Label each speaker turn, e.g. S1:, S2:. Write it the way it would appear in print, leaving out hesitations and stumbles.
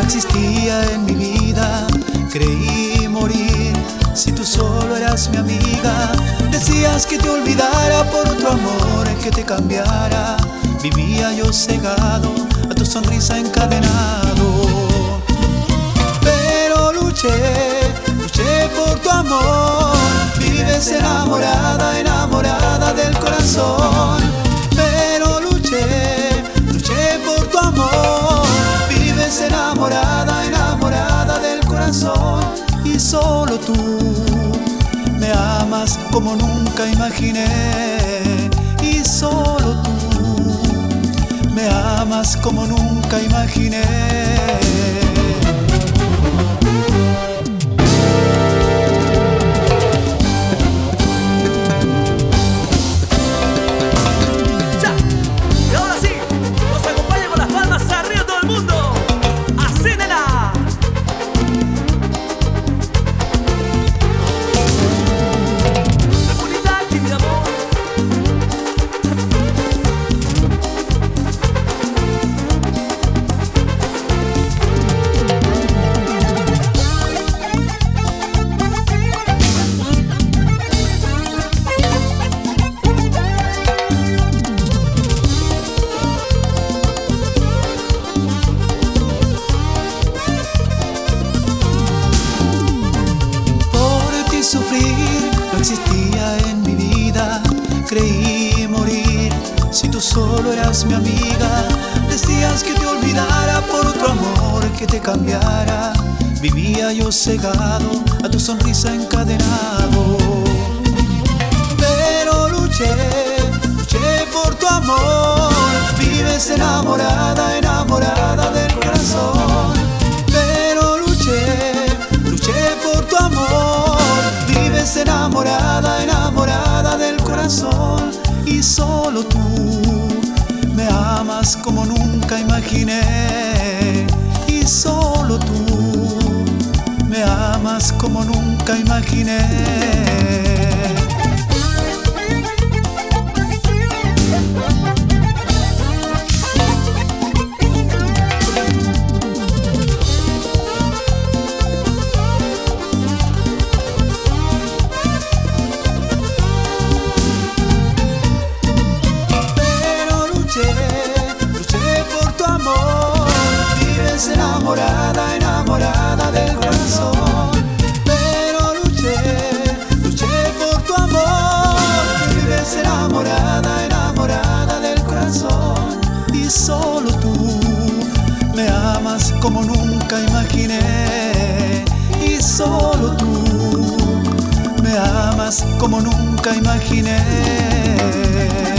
S1: existía en mi vida. Creí morir si tú solo eras mi amiga. Decías que te olvidara por otro amor, que te cambiara. Vivía yo cegado a tu sonrisa encadenado. Pero luché por tu amor. Vives enamorada, enamorada del corazón. Pero luché por tu amor. Vives enamorada, enamorada del corazón. Y solo tú me amas como nunca imaginé. Y solo tú me amas como nunca imaginé. Sufrir no existía en mi vida. Creí morir si tú solo eras mi amiga. Decías que te olvidara por otro amor, que te cambiara. Vivía yo cegado a tu sonrisa encadenado. Pero luché por tu amor. Vives enamorada, enamorada del corazón. Pero luché por tu amor. Vives enamorada, enamorada del corazón. Y solo tú me amas como nunca imaginé. Y solo tú me amas como nunca imaginé. Luché por tu amor. Vives enamorada, enamorada del corazón. Pero luché por tu amor. Vives enamorada, enamorada del corazón. Y solo tú me amas como nunca imaginé. Y solo tú me amas como nunca imaginé.